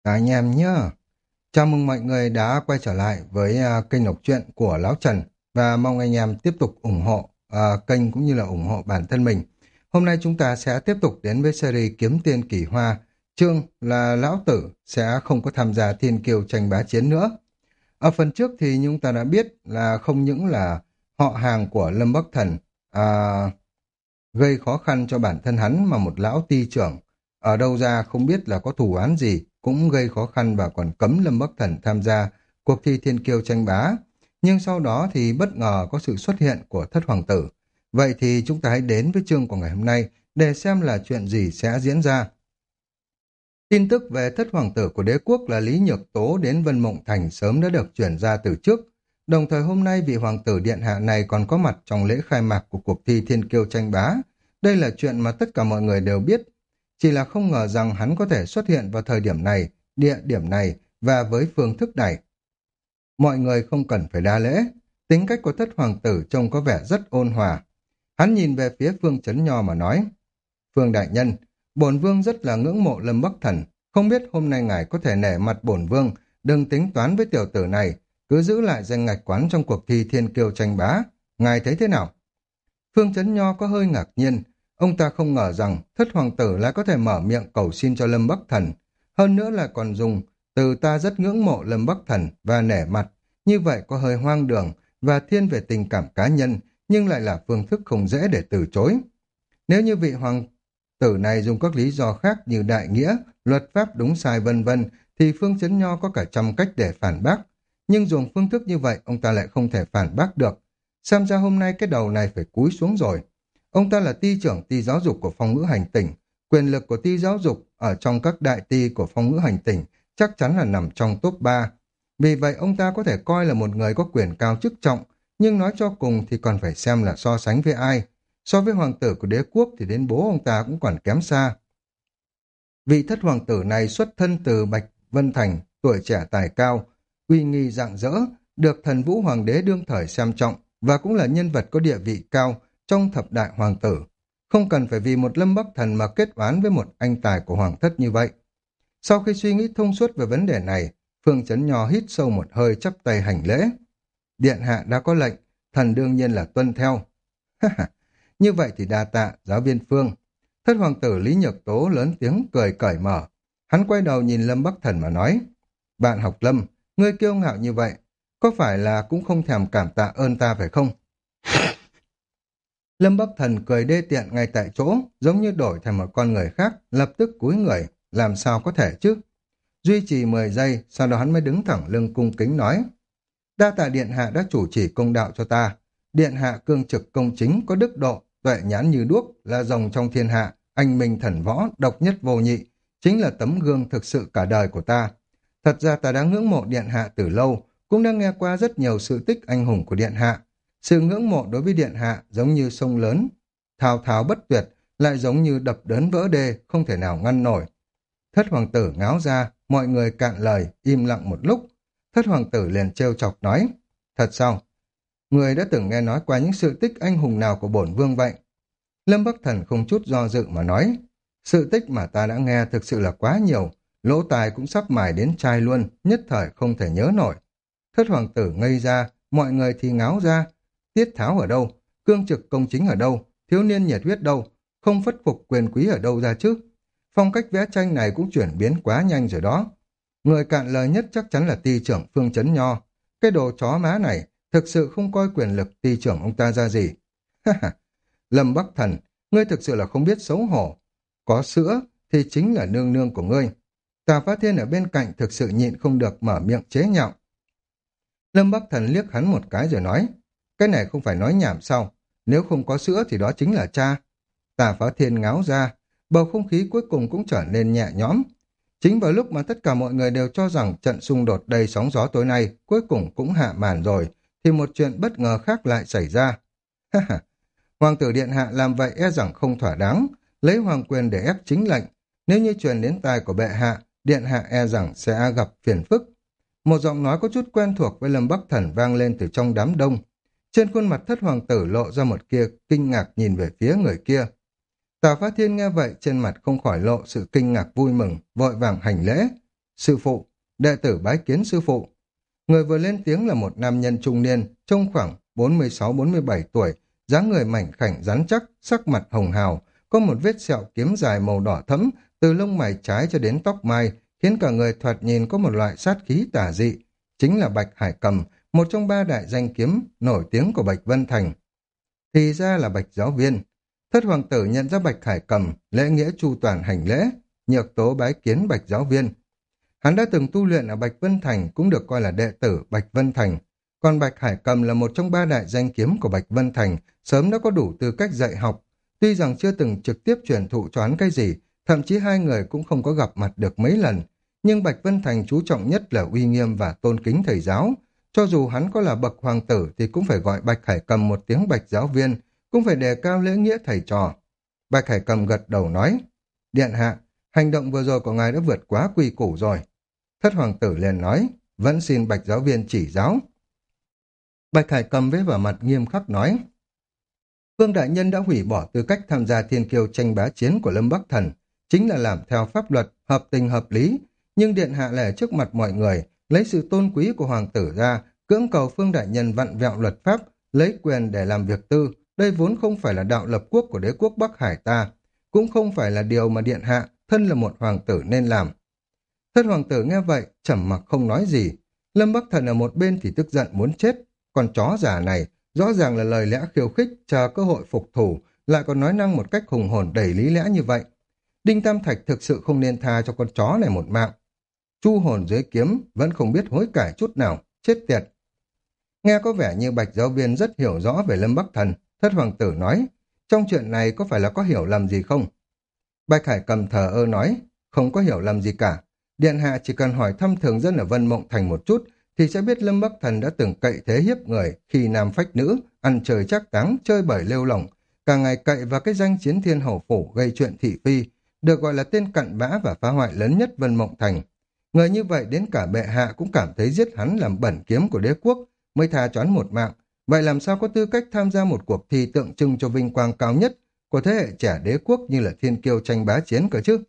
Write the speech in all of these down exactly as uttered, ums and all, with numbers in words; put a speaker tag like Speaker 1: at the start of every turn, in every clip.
Speaker 1: Cả anh em nhá. Chào mừng mọi người đã quay trở lại với à, kênh đọc truyện của Lão Trần và mong anh em tiếp tục ủng hộ à, kênh cũng như là ủng hộ bản thân mình. Hôm nay chúng ta sẽ tiếp tục đến với series Kiếm Tiên Kỳ Hoa. Chương là Lão Tử sẽ không có tham gia thiên kiêu tranh bá chiến nữa. Ở phần trước thì chúng ta đã biết là không những là họ hàng của Lâm Bắc Thần à, gây khó khăn cho bản thân hắn mà một lão ty trưởng ở đâu ra không biết là có thù oán gì cũng gây khó khăn và còn cấm Lâm Bắc Thần tham gia cuộc thi thiên kiêu tranh bá. Nhưng sau đó thì bất ngờ có sự xuất hiện của thất hoàng tử. Vậy thì chúng ta hãy đến với chương của ngày hôm nay để xem là chuyện gì sẽ diễn ra. Tin tức về thất hoàng tử của đế quốc là Lý Nhược Tố đến Vân Mộng Thành sớm đã được chuyển ra từ trước. Đồng thời hôm nay vị hoàng tử điện hạ này còn có mặt trong lễ khai mạc của cuộc thi thiên kiêu tranh bá. Đây là chuyện mà tất cả mọi người đều biết. Chỉ là không ngờ rằng hắn có thể xuất hiện vào thời điểm này, địa điểm này và với phương thức này. Mọi người không cần phải đa lễ. Tính cách của thất hoàng tử trông có vẻ rất ôn hòa. Hắn nhìn về phía Phương Chấn Nho mà nói. Phương đại nhân, bổn vương rất là ngưỡng mộ Lâm Bắc Thần. Không biết hôm nay ngài có thể nể mặt bổn vương, đừng tính toán với tiểu tử này, cứ giữ lại danh ngạch quán trong cuộc thi thiên kiêu tranh bá. Ngài thấy thế nào? Phương Chấn Nho có hơi ngạc nhiên. Ông ta không ngờ rằng thất hoàng tử lại có thể mở miệng cầu xin cho Lâm Bắc Thần. Hơn nữa là còn dùng từ ta rất ngưỡng mộ Lâm Bắc Thần và nể mặt. Như vậy có hơi hoang đường và thiên về tình cảm cá nhân, nhưng lại là phương thức không dễ để từ chối. Nếu như vị hoàng tử này dùng các lý do khác như đại nghĩa, luật pháp đúng sai vân vân, thì Phương Chấn Nho có cả trăm cách để phản bác. Nhưng dùng phương thức như vậy, ông ta lại không thể phản bác được. Xem ra hôm nay cái đầu này phải cúi xuống rồi. Ông ta là ty trưởng ty giáo dục của phong ngữ hành tỉnh. Quyền lực của ty giáo dục ở trong các đại ty của phong ngữ hành tỉnh chắc chắn là nằm trong top ba. Vì vậy ông ta có thể coi là một người có quyền cao chức trọng, nhưng nói cho cùng thì còn phải xem là so sánh với ai. So với hoàng tử của đế quốc thì đến bố ông ta cũng còn kém xa. Vị thất hoàng tử này xuất thân từ Bạch Vân Thành, tuổi trẻ tài cao, uy nghi rạng rỡ, được thần vũ hoàng đế đương thời xem trọng và cũng là nhân vật có địa vị cao trong thập đại hoàng tử. Không cần phải vì một Lâm Bắc Thần mà kết oán với một anh tài của hoàng thất như vậy. Sau khi suy nghĩ thông suốt về vấn đề này, Phương Chấn Nho hít sâu một hơi chắp tay hành lễ. Điện hạ đã có lệnh, thần đương nhiên là tuân theo. Như vậy thì đa tạ, giáo viên Phương. Thất hoàng tử Lý Nhược Tố lớn tiếng cười cởi mở. Hắn quay đầu nhìn Lâm Bắc Thần mà nói. Bạn học Lâm, ngươi kiêu ngạo như vậy, có phải là cũng không thèm cảm tạ ơn ta phải không? Lâm Bắc Thần cười đê tiện ngay tại chỗ, giống như đổi thành một con người khác, lập tức cúi người, làm sao có thể chứ? Duy trì mười giây, sau đó hắn mới đứng thẳng lưng cung kính nói. Đa tạ điện hạ đã chủ trì công đạo cho ta. Điện hạ cương trực công chính, có đức độ, tuệ nhãn như đuốc, là rồng trong thiên hạ, anh minh thần võ, độc nhất vô nhị, chính là tấm gương thực sự cả đời của ta. Thật ra ta đã ngưỡng mộ điện hạ từ lâu, cũng đã nghe qua rất nhiều sự tích anh hùng của điện hạ. Sự ngưỡng mộ đối với điện hạ giống như sông lớn, thao thao bất tuyệt, lại giống như đập đớn vỡ đê, không thể nào ngăn nổi. Thất hoàng tử ngáo ra, mọi người cạn lời, im lặng một lúc. Thất hoàng tử liền trêu chọc nói, thật sao? Người đã từng nghe nói qua những sự tích anh hùng nào của bổn vương vậy? Lâm Bắc Thần không chút do dự mà nói, sự tích mà ta đã nghe thực sự là quá nhiều, lỗ tài cũng sắp mài đến chai luôn, nhất thời không thể nhớ nổi. Thất hoàng tử ngây ra, mọi người thì ngáo ra, tiết tháo ở đâu, cương trực công chính ở đâu, thiếu niên nhiệt huyết đâu, không phất phục quyền quý ở đâu ra chứ? Phong cách vẽ tranh này cũng chuyển biến quá nhanh rồi đó. Người cạn lời nhất chắc chắn là ty trưởng Phương Chấn Nho. Cái đồ chó má này thực sự không coi quyền lực ty trưởng ông ta ra gì. Lâm Bắc Thần, ngươi thực sự là không biết xấu hổ. Có sữa thì chính là nương nương của ngươi. Tào Phá Thiên ở bên cạnh thực sự nhịn không được mở miệng chế nhạo. Lâm Bắc Thần liếc hắn một cái rồi nói, cái này không phải nói nhảm sao? Nếu không có sữa thì đó chính là cha. Tào Phá Thiên ngáo ra, bầu không khí cuối cùng cũng trở nên nhẹ nhõm. Chính vào lúc mà tất cả mọi người đều cho rằng trận xung đột đầy sóng gió tối nay cuối cùng cũng hạ màn rồi, thì một chuyện bất ngờ khác lại xảy ra. Hoàng tử điện hạ làm vậy e rằng không thỏa đáng, lấy hoàng quyền để ép chính lệnh. Nếu như truyền đến tai của bệ hạ, điện hạ e rằng sẽ gặp phiền phức. Một giọng nói có chút quen thuộc với Lâm Bắc Thần vang lên từ trong đám đông. Trên khuôn mặt thất hoàng tử lộ ra một kia kinh ngạc nhìn về phía người kia. Tào Phá Thiên nghe vậy trên mặt không khỏi lộ sự kinh ngạc vui mừng, vội vàng hành lễ. Sư phụ, đệ tử bái kiến sư phụ. Người vừa lên tiếng là một nam nhân trung niên, trông khoảng bốn mươi sáu bốn mươi bảy tuổi, dáng người mảnh khảnh rắn chắc, sắc mặt hồng hào, có một vết sẹo kiếm dài màu đỏ thẫm, từ lông mày trái cho đến tóc mai, khiến cả người thoạt nhìn có một loại sát khí tà dị. Chính là Bạch Hải Cầm, một trong ba đại danh kiếm nổi tiếng của Bạch Vân Thành. Thì ra là Bạch giáo viên. Thất hoàng tử nhận ra Bạch Hải Cầm, lễ nghĩa chu toàn hành lễ, nhược tố bái kiến Bạch giáo viên. Hắn đã từng tu luyện ở Bạch Vân Thành, cũng được coi là đệ tử Bạch Vân Thành. Còn Bạch Hải Cầm là một trong ba đại danh kiếm của Bạch Vân Thành, sớm đã có đủ tư cách dạy học. Tuy rằng chưa từng trực tiếp truyền thụ cho hắn cái gì, thậm chí hai người cũng không có gặp mặt được mấy lần, nhưng Bạch Vân Thành chú trọng nhất là uy nghiêm và tôn kính thầy giáo. Cho dù hắn có là bậc hoàng tử thì cũng phải gọi Bạch Hải Cầm một tiếng Bạch giáo viên, cũng phải đề cao lễ nghĩa thầy trò. Bạch Hải Cầm gật đầu nói, điện hạ, hành động vừa rồi của ngài đã vượt quá quy củ rồi. Thất hoàng tử liền nói, vẫn xin Bạch giáo viên chỉ giáo. Bạch Hải Cầm với vẻ mặt nghiêm khắc nói, Vương đại nhân đã hủy bỏ tư cách tham gia thiên kiêu tranh bá chiến của Lâm Bắc Thần, chính là làm theo pháp luật, hợp tình hợp lý, nhưng điện hạ lại ở trước mặt mọi người, lấy sự tôn quý của hoàng tử ra, cưỡng cầu Phương đại nhân vặn vẹo luật pháp, lấy quyền để làm việc tư. Đây vốn không phải là đạo lập quốc của đế quốc Bắc Hải ta, cũng không phải là điều mà điện hạ, thân là một hoàng tử nên làm. Thất hoàng tử nghe vậy, trầm mặc không nói gì. Lâm Bắc Thần ở một bên thì tức giận muốn chết. Con chó già này, rõ ràng là lời lẽ khiêu khích, chờ cơ hội phục thủ, lại còn nói năng một cách hùng hồn đầy lý lẽ như vậy. Đinh Tam Thạch thực sự không nên tha cho con chó này một mạng. Chu hồn dưới kiếm, vẫn không biết hối cải chút nào, chết tiệt. Nghe có vẻ như Bạch giáo viên rất hiểu rõ về Lâm Bắc Thần, Thất hoàng tử nói, trong chuyện này có phải là có hiểu lầm gì không? Bạch Hải Cầm thờ ơ nói, không có hiểu lầm gì cả. Điện hạ chỉ cần hỏi thăm thường dân ở Vân Mộng Thành một chút, thì sẽ biết Lâm Bắc Thần đã từng cậy thế hiếp người, khi nam phách nữ, ăn chơi chắc táng, chơi bời lêu lỏng, cả ngày cậy vào cái danh chiến thiên hầu phủ gây chuyện thị phi, được gọi là tên cặn bã và phá hoại lớn nhất Vân Mộng Thành. Người như vậy đến cả bệ hạ cũng cảm thấy giết hắn làm bẩn kiếm của đế quốc, mới tha cho hắn một mạng. Vậy làm sao có tư cách tham gia một cuộc thi tượng trưng cho vinh quang cao nhất của thế hệ trẻ đế quốc như là thiên kiêu tranh bá chiến cơ chứ?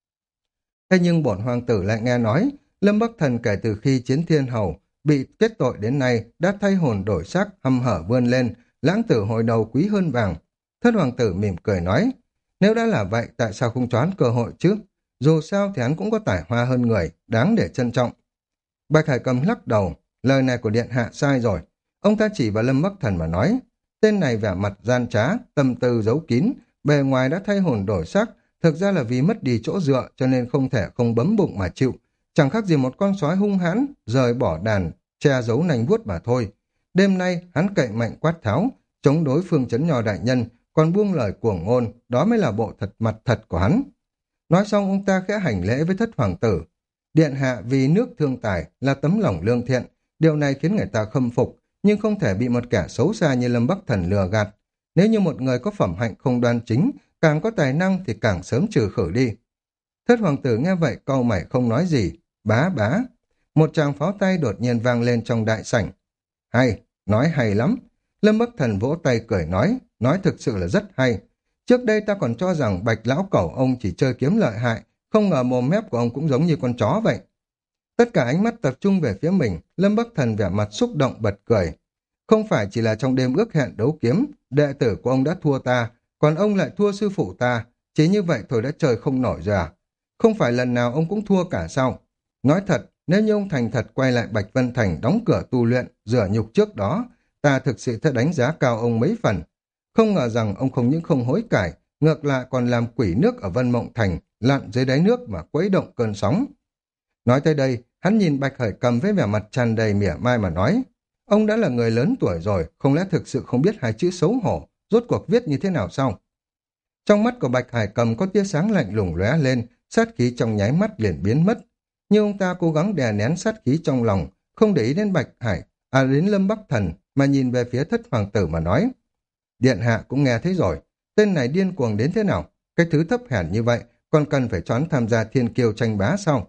Speaker 1: Thế nhưng bổn hoàng tử lại nghe nói, Lâm Bắc Thần kể từ khi chiến thiên hầu bị kết tội đến nay đã thay hồn đổi xác, hăm hở vươn lên, lãng tử hồi đầu quý hơn vàng. Thất hoàng tử mỉm cười nói, nếu đã là vậy tại sao không cho hắn cơ hội chứ? Dù sao thì hắn cũng có tài hoa hơn người, đáng để trân trọng. Bạch Hải Cầm lắc đầu, lời này của điện hạ sai rồi. Ông ta chỉ vào Lâm Bắc Thần mà nói, tên này vẻ mặt gian trá, tâm tư giấu kín, bề ngoài đã thay hồn đổi xác, thực ra là vì mất đi chỗ dựa cho nên không thể không bấm bụng mà chịu. Chẳng khác gì một con sói hung hãn, rời bỏ đàn, che giấu nanh vuốt mà thôi. Đêm nay hắn cậy mạnh quát tháo, chống đối Phương Chấn Nho đại nhân, còn buông lời cuồng ngôn, đó mới là bộ thật mặt thật của hắn. Nói xong ông ta khẽ hành lễ với Thất hoàng tử. Điện hạ vì nước thương tài là tấm lòng lương thiện, điều này khiến người ta khâm phục, nhưng không thể bị một kẻ xấu xa như Lâm Bắc Thần lừa gạt. Nếu như một người có phẩm hạnh không đoan chính, càng có tài năng thì càng sớm trừ khử đi. Thất hoàng tử nghe vậy cau mày không nói gì. Bá bá. Một tràng pháo tay đột nhiên vang lên trong đại sảnh. Hay, nói hay lắm. Lâm Bắc Thần vỗ tay cười nói, nói thực sự là rất hay. Trước đây ta còn cho rằng Bạch lão cẩu ông chỉ chơi kiếm lợi hại, không ngờ mồm mép của ông cũng giống như con chó vậy. Tất cả ánh mắt tập trung về phía mình, Lâm Bắc Thần vẻ mặt xúc động bật cười. Không phải chỉ là trong đêm ước hẹn đấu kiếm, đệ tử của ông đã thua ta, còn ông lại thua sư phụ ta, chỉ như vậy thôi đã chơi không nổi rồi à? Không phải lần nào ông cũng thua cả sao? Nói thật, nếu như ông thành thật quay lại Bạch Vân Thành đóng cửa tu luyện, rửa nhục trước đó, ta thực sự sẽ đánh giá cao ông mấy phần. Không ngờ rằng ông không những không hối cải, ngược lại còn làm quỷ nước ở Vân Mộng Thành, lặn dưới đáy nước mà quấy động cơn sóng. Nói tới đây, hắn nhìn Bạch Hải Cầm với vẻ mặt tràn đầy mỉa mai mà nói, ông đã là người lớn tuổi rồi, không lẽ thực sự không biết hai chữ xấu hổ, rốt cuộc viết như thế nào sao? Trong mắt của Bạch Hải Cầm có tia sáng lạnh lùng lóe lên, sát khí trong nháy mắt liền biến mất. Nhưng ông ta cố gắng đè nén sát khí trong lòng, không để ý đến Bạch Hải, à đến Lâm Bắc Thần, mà nhìn về phía Thất hoàng tử mà nói. Điện hạ cũng nghe thấy rồi, tên này điên cuồng đến thế nào? Cái thứ thấp hèn như vậy, còn cần phải cho hắn tham gia thiên kiêu tranh bá sao?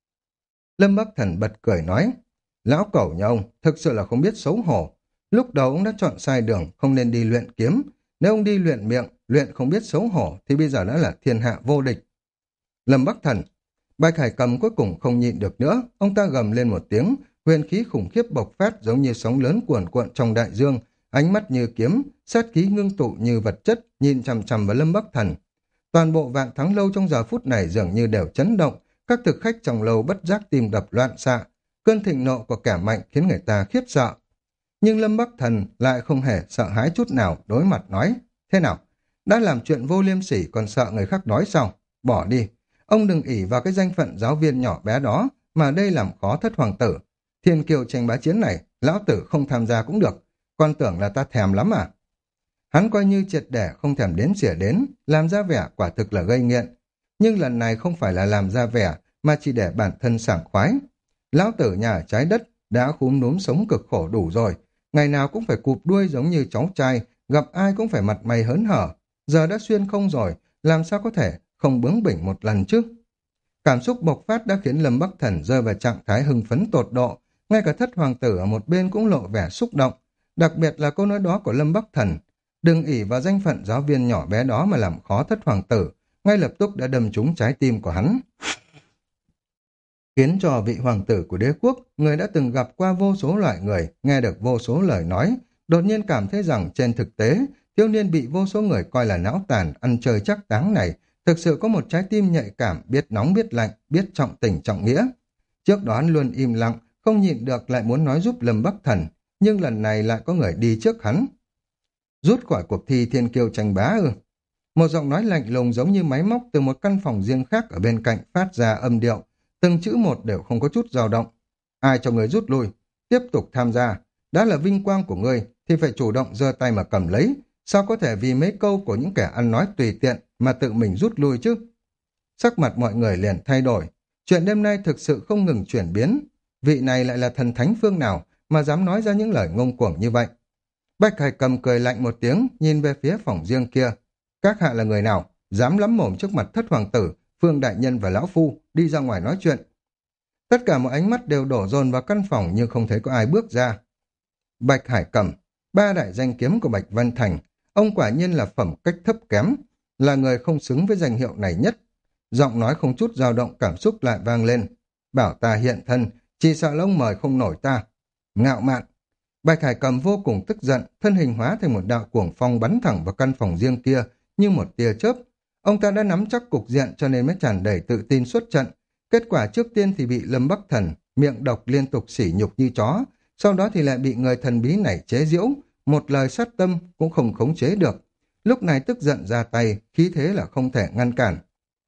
Speaker 1: Lâm Bắc Thần bật cười nói, lão cẩu nhà ông thực sự là không biết xấu hổ. Lúc đầu ông đã chọn sai đường, không nên đi luyện kiếm. Nếu ông đi luyện miệng, luyện không biết xấu hổ, thì bây giờ đã là thiên hạ vô địch. Lâm Bắc Thần, Bạch Hải Cầm cuối cùng không nhịn được nữa, ông ta gầm lên một tiếng, huyền khí khủng khiếp bộc phát giống như sóng lớn cuồn cuộn trong đại dương, ánh mắt như kiếm, sát khí ngưng tụ như vật chất, nhìn chằm chằm vào Lâm Bắc Thần. Toàn bộ Vạn Thắng lâu trong giờ phút này dường như đều chấn động, các thực khách trong lâu bất giác tim đập loạn xạ, cơn thịnh nộ của kẻ mạnh khiến người ta khiếp sợ. Nhưng Lâm Bắc Thần lại không hề sợ hãi chút nào, đối mặt nói, thế nào, đã làm chuyện vô liêm sỉ còn sợ người khác nói sao, bỏ đi, ông đừng ỷ vào cái danh phận giáo viên nhỏ bé đó mà đây làm khó thất hoàng tử. Thiên kiều tranh bá chiến này, lão tử không tham gia cũng được, con tưởng là ta thèm lắm à. Hắn coi như triệt để không thèm đến xỉa đến, làm ra vẻ quả thực là gây nghiện. Nhưng lần này không phải là làm ra vẻ, mà chỉ để bản thân sảng khoái. Lão tử nhà ở trái đất đã khúm núm sống cực khổ đủ rồi, ngày nào cũng phải cụp đuôi giống như cháu trai, gặp ai cũng phải mặt mày hớn hở. Giờ đã xuyên không rồi, làm sao có thể không bướng bỉnh một lần chứ? Cảm xúc bộc phát đã khiến Lâm Bắc Thần rơi vào trạng thái hưng phấn tột độ, ngay cả thất hoàng tử ở một bên cũng lộ vẻ xúc động, đặc biệt là câu nói đó của Lâm Bắc Thần. Đừng ỷ vào danh phận giáo viên nhỏ bé đó mà làm khó thất hoàng tử, ngay lập tức đã đâm trúng trái tim của hắn. Khiến cho vị hoàng tử của đế quốc, người đã từng gặp qua vô số loại người, nghe được vô số lời nói, đột nhiên cảm thấy rằng trên thực tế, thiếu niên bị vô số người coi là não tàn, ăn chơi chắc táng này, thực sự có một trái tim nhạy cảm, biết nóng biết lạnh, biết trọng tình trọng nghĩa. Trước đó hắn luôn im lặng, không nhịn được lại muốn nói giúp Lâm Bắc Thần, nhưng lần này lại có người đi trước hắn. Rút khỏi cuộc thi thiên kiêu tranh bá ư? Một giọng nói lạnh lùng giống như máy móc từ một căn phòng riêng khác ở bên cạnh phát ra âm điệu, từng chữ một đều không có chút dao động. Ai cho người rút lui, tiếp tục tham gia, đã là vinh quang của ngươi thì phải chủ động giơ tay mà cầm lấy, sao có thể vì mấy câu của những kẻ ăn nói tùy tiện mà tự mình rút lui chứ? Sắc mặt mọi người liền thay đổi, chuyện đêm nay thực sự không ngừng chuyển biến, vị này lại là thần thánh phương nào mà dám nói ra những lời ngông cuồng như vậy? Bạch Hải Cầm cười lạnh một tiếng, nhìn về phía phòng riêng kia. Các hạ là người nào, dám lắm mồm trước mặt thất hoàng tử, Phương đại nhân và lão phu, đi ra ngoài nói chuyện. Tất cả mọi ánh mắt đều đổ dồn vào căn phòng nhưng không thấy có ai bước ra. Bạch Hải Cầm, ba đại danh kiếm của Bạch Vân Thành, ông quả nhiên là phẩm cách thấp kém, là người không xứng với danh hiệu này nhất. Giọng nói không chút dao động cảm xúc lại vang lên. Bảo ta hiện thân, chỉ sợ lông mời không nổi ta. Ngạo mạn. Bạch Hải Cầm vô cùng tức giận, thân hình hóa thành một đạo cuồng phong bắn thẳng vào căn phòng riêng kia như một tia chớp. Ông ta đã nắm chắc cục diện cho nên mới tràn đầy tự tin xuất trận. Kết quả trước tiên thì bị Lâm Bắc Thần miệng độc liên tục sỉ nhục như chó, sau đó thì lại bị người thần bí này chế giễu, một lời sát tâm cũng không khống chế được. Lúc này tức giận ra tay, khí thế là không thể ngăn cản.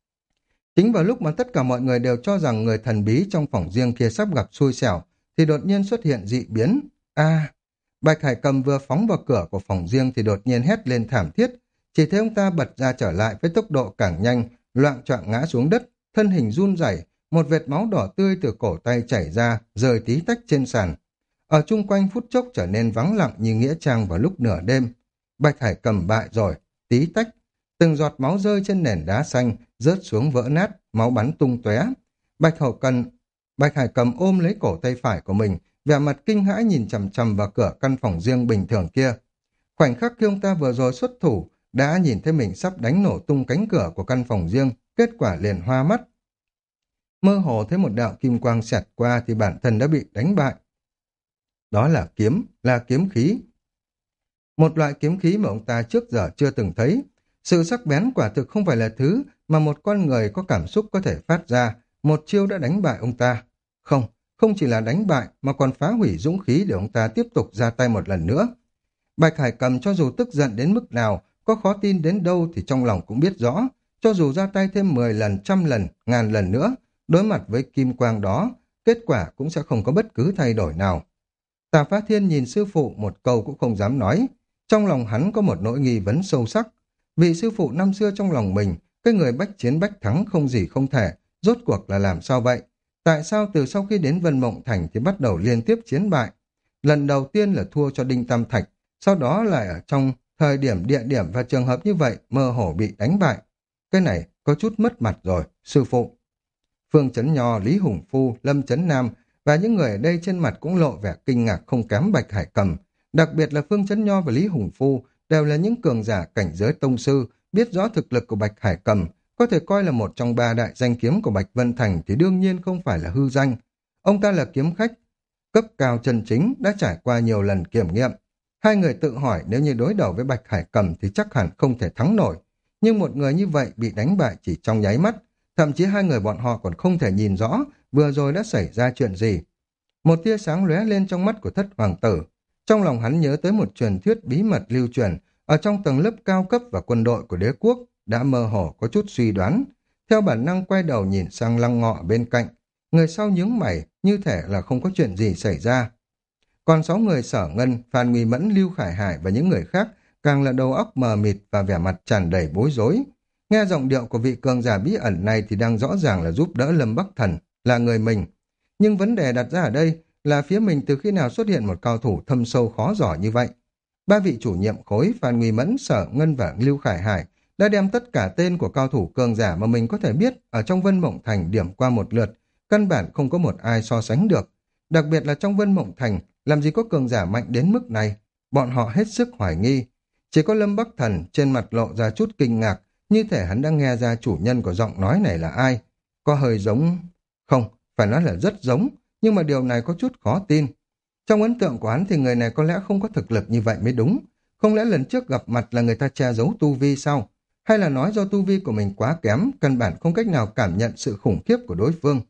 Speaker 1: Chính vào lúc mà tất cả mọi người đều cho rằng người thần bí trong phòng riêng kia sắp gặp xui xẻo, thì đột nhiên xuất hiện dị biến. A, Bạch Hải Cầm vừa phóng vào cửa của phòng riêng thì đột nhiên hét lên thảm thiết, chỉ thấy ông ta bật ra trở lại với tốc độ càng nhanh, loạng choạng ngã xuống đất, thân hình run rẩy, một vệt máu đỏ tươi từ cổ tay chảy ra, rơi tí tách trên sàn. Ở chung quanh phút chốc trở nên vắng lặng như nghĩa trang vào lúc nửa đêm. Bạch Hải Cầm bại rồi, tí tách, từng giọt máu rơi trên nền đá xanh, rớt xuống vỡ nát, máu bắn tung tóe. Bạch Hậu Cần, Bạch Hải Cầm ôm lấy cổ tay phải của mình, vẻ mặt kinh hãi nhìn chằm chằm vào cửa căn phòng riêng bình thường kia. Khoảnh khắc khi ông ta vừa rồi xuất thủ, đã nhìn thấy mình sắp đánh nổ tung cánh cửa của căn phòng riêng, kết quả liền hoa mắt. Mơ hồ thấy một đạo kim quang xẹt qua thì bản thân đã bị đánh bại. Đó là kiếm, là kiếm khí. Một loại kiếm khí mà ông ta trước giờ chưa từng thấy. Sự sắc bén quả thực không phải là thứ mà một con người có cảm xúc có thể phát ra, một chiêu đã đánh bại ông ta. Không, không chỉ là đánh bại mà còn phá hủy dũng khí để ông ta tiếp tục ra tay một lần nữa. Bạch Hải Cầm cho dù tức giận đến mức nào, có khó tin đến đâu thì trong lòng cũng biết rõ, cho dù ra tay thêm mười lần, trăm lần, ngàn lần nữa, đối mặt với kim quang đó, kết quả cũng sẽ không có bất cứ thay đổi nào. Tà Phá Thiên nhìn sư phụ một câu cũng không dám nói, trong lòng hắn có một nỗi nghi vấn sâu sắc. Vị sư phụ năm xưa trong lòng mình, cái người bách chiến bách thắng không gì không thể, rốt cuộc là làm sao vậy? Tại sao từ sau khi đến Vân Mộng Thành thì bắt đầu liên tiếp chiến bại? Lần đầu tiên là thua cho Đinh Tam Thạch, sau đó lại ở trong thời điểm, địa điểm và trường hợp như vậy mơ hồ bị đánh bại. Cái này có chút mất mặt rồi, sư phụ. Phương Chấn Nho, Lý Hùng Phu, Lâm Chấn Nam và những người ở đây trên mặt cũng lộ vẻ kinh ngạc không kém Bạch Hải Cầm. Đặc biệt là Phương Chấn Nho và Lý Hùng Phu đều là những cường giả cảnh giới tông sư, biết rõ thực lực của Bạch Hải Cầm, có thể coi là một trong ba đại danh kiếm của Bạch Vân Thành thì đương nhiên không phải là hư danh. Ông ta là kiếm khách cấp cao chân chính, đã trải qua nhiều lần kiểm nghiệm. Hai người tự hỏi nếu như đối đầu với Bạch Hải Cầm thì chắc hẳn không thể thắng nổi. Nhưng một người như vậy bị đánh bại chỉ trong nháy mắt, thậm chí hai người bọn họ còn không thể nhìn rõ vừa rồi đã xảy ra chuyện gì. Một tia sáng lóe lên trong mắt của thất hoàng tử. Trong lòng hắn nhớ tới một truyền thuyết bí mật lưu truyền ở trong tầng lớp cao cấp và quân đội của đế quốc, đã mơ hồ có chút suy đoán. Theo bản năng quay đầu nhìn sang Lăng Ngọ bên cạnh, người sau nhướng mày như thể là không có chuyện gì xảy ra. Còn sáu người Sở Ngân, Phan Nguy Mẫn, Lưu Khải Hải và những người khác càng là đầu óc mờ mịt và vẻ mặt tràn đầy bối rối. Nghe giọng điệu của vị cường giả bí ẩn này thì đang rõ ràng là giúp đỡ Lâm Bắc Thần, là người mình. Nhưng vấn đề đặt ra ở đây là phía mình từ khi nào xuất hiện một cao thủ thâm sâu khó giỏ như vậy. Ba vị chủ nhiệm khối Phan Nguy Mẫn, Sở Ngân và Lưu Khải Hải đã đem tất cả tên của cao thủ cường giả mà mình có thể biết ở trong Vân Mộng Thành điểm qua một lượt, căn bản không có một ai so sánh được. Đặc biệt là trong Vân Mộng Thành, làm gì có cường giả mạnh đến mức này, bọn họ hết sức hoài nghi. Chỉ có Lâm Bắc Thần trên mặt lộ ra chút kinh ngạc, như thể hắn đang nghe ra chủ nhân của giọng nói này là ai. Có hơi giống... Không, phải nói là rất giống, nhưng mà điều này có chút khó tin. Trong ấn tượng của hắn thì người này có lẽ không có thực lực như vậy mới đúng. Không lẽ lần trước gặp mặt là người ta che giấu tu vi sao? Hay là nói do tu vi của mình quá kém, căn bản không cách nào cảm nhận sự khủng khiếp của đối phương?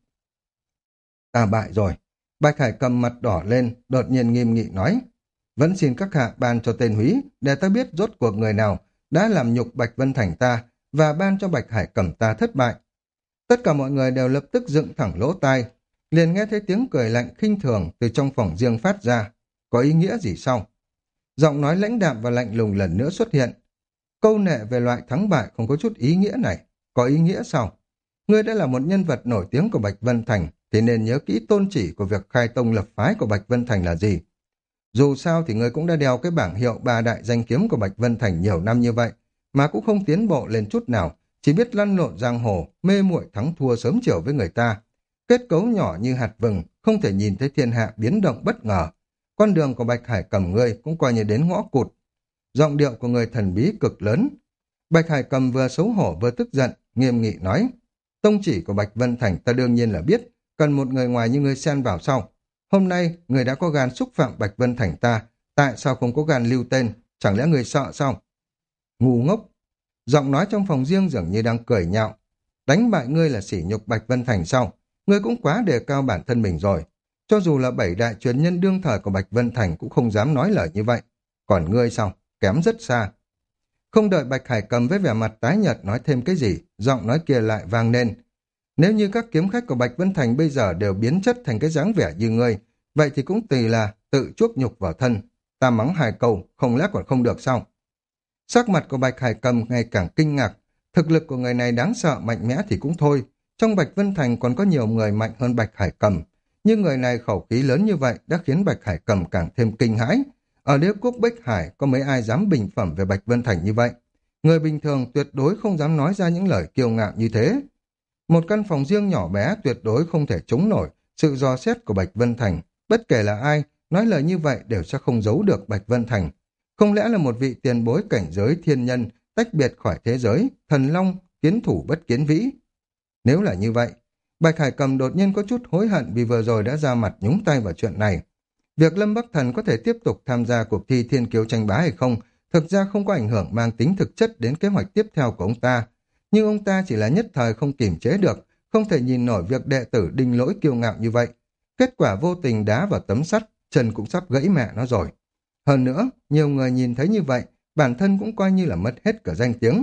Speaker 1: Ta bại rồi. Bạch Hải Cầm mặt đỏ lên, đột nhiên nghiêm nghị nói. Vẫn xin các hạ ban cho tên húy, để ta biết rốt cuộc người nào đã làm nhục Bạch Vân Thành ta, và ban cho Bạch Hải Cầm ta thất bại. Tất cả mọi người đều lập tức dựng thẳng lỗ tai, liền nghe thấy tiếng cười lạnh khinh thường từ trong phòng riêng phát ra. Có ý nghĩa gì sao? Giọng nói lãnh đạm và lạnh lùng lần nữa xuất hiện. Câu nệ về loại thắng bại không có chút ý nghĩa này. Có ý nghĩa sao? Ngươi đã là một nhân vật nổi tiếng của Bạch Vân Thành, thì nên nhớ kỹ tôn chỉ của việc khai tông lập phái của Bạch Vân Thành là gì. Dù sao thì ngươi cũng đã đeo cái bảng hiệu ba đại danh kiếm của Bạch Vân Thành nhiều năm như vậy, mà cũng không tiến bộ lên chút nào, chỉ biết lăn lộn giang hồ, mê muội thắng thua sớm chiều với người ta. Kết cấu nhỏ như hạt vừng, không thể nhìn thấy thiên hạ biến động bất ngờ. Con đường của Bạch Hải Cầm ngươi cũng coi như đến ngõ cụt. Giọng điệu của người thần bí cực lớn. Bạch Hải Cầm vừa xấu hổ vừa tức giận, nghiêm nghị nói. Tông chỉ của Bạch Vân Thành ta đương nhiên là biết, cần một người ngoài như ngươi xen vào sau. Hôm nay, người đã có gan xúc phạm Bạch Vân Thành ta, tại sao không có gan lưu tên, chẳng lẽ người sợ sao? Ngu ngốc! Giọng nói trong phòng riêng dường như đang cười nhạo. Đánh bại ngươi là sỉ nhục Bạch Vân Thành sao? Ngươi cũng quá đề cao bản thân mình rồi. Cho dù là bảy đại truyền nhân đương thời của Bạch Vân Thành cũng không dám nói lời như vậy. Còn ngươi sao? Kém rất xa. Không đợi Bạch Hải Cầm với vẻ mặt tái nhợt nói thêm cái gì, giọng nói kia lại vang lên. Nếu như các kiếm khách của Bạch Vân Thành bây giờ đều biến chất thành cái dáng vẻ như ngươi, vậy thì cũng tùy là tự chuốc nhục vào thân. Ta mắng hai câu, không lẽ còn không được sao? Sắc mặt của Bạch Hải Cầm ngày càng kinh ngạc. Thực lực của người này đáng sợ mạnh mẽ thì cũng thôi. Trong Bạch Vân Thành còn có nhiều người mạnh hơn Bạch Hải Cầm. Nhưng người này khẩu khí lớn như vậy đã khiến Bạch Hải Cầm càng thêm kinh hãi. Ở đế quốc Bích Hải có mấy ai dám bình phẩm về Bạch Vân Thành như vậy? Người bình thường tuyệt đối không dám nói ra những lời kiêu ngạo như thế. Một căn phòng riêng nhỏ bé tuyệt đối không thể chống nổi sự dò xét của Bạch Vân Thành. Bất kể là ai, nói lời như vậy đều sẽ không giấu được Bạch Vân Thành. Không lẽ là một vị tiền bối cảnh giới thiên nhân, tách biệt khỏi thế giới, thần long, kiến thủ bất kiến vĩ? Nếu là như vậy, Bạch Hải Cầm đột nhiên có chút hối hận vì vừa rồi đã ra mặt nhúng tay vào chuyện này. Việc Lâm Bắc Thần có thể tiếp tục tham gia cuộc thi thiên kiêu tranh bá hay không, thực ra không có ảnh hưởng mang tính thực chất đến kế hoạch tiếp theo của ông ta. Nhưng ông ta chỉ là nhất thời không kiềm chế được, không thể nhìn nổi việc đệ tử Đinh Lỗi kiêu ngạo như vậy. Kết quả vô tình đá vào tấm sắt, chân cũng sắp gãy mẹ nó rồi. Hơn nữa, nhiều người nhìn thấy như vậy, bản thân cũng coi như là mất hết cả danh tiếng.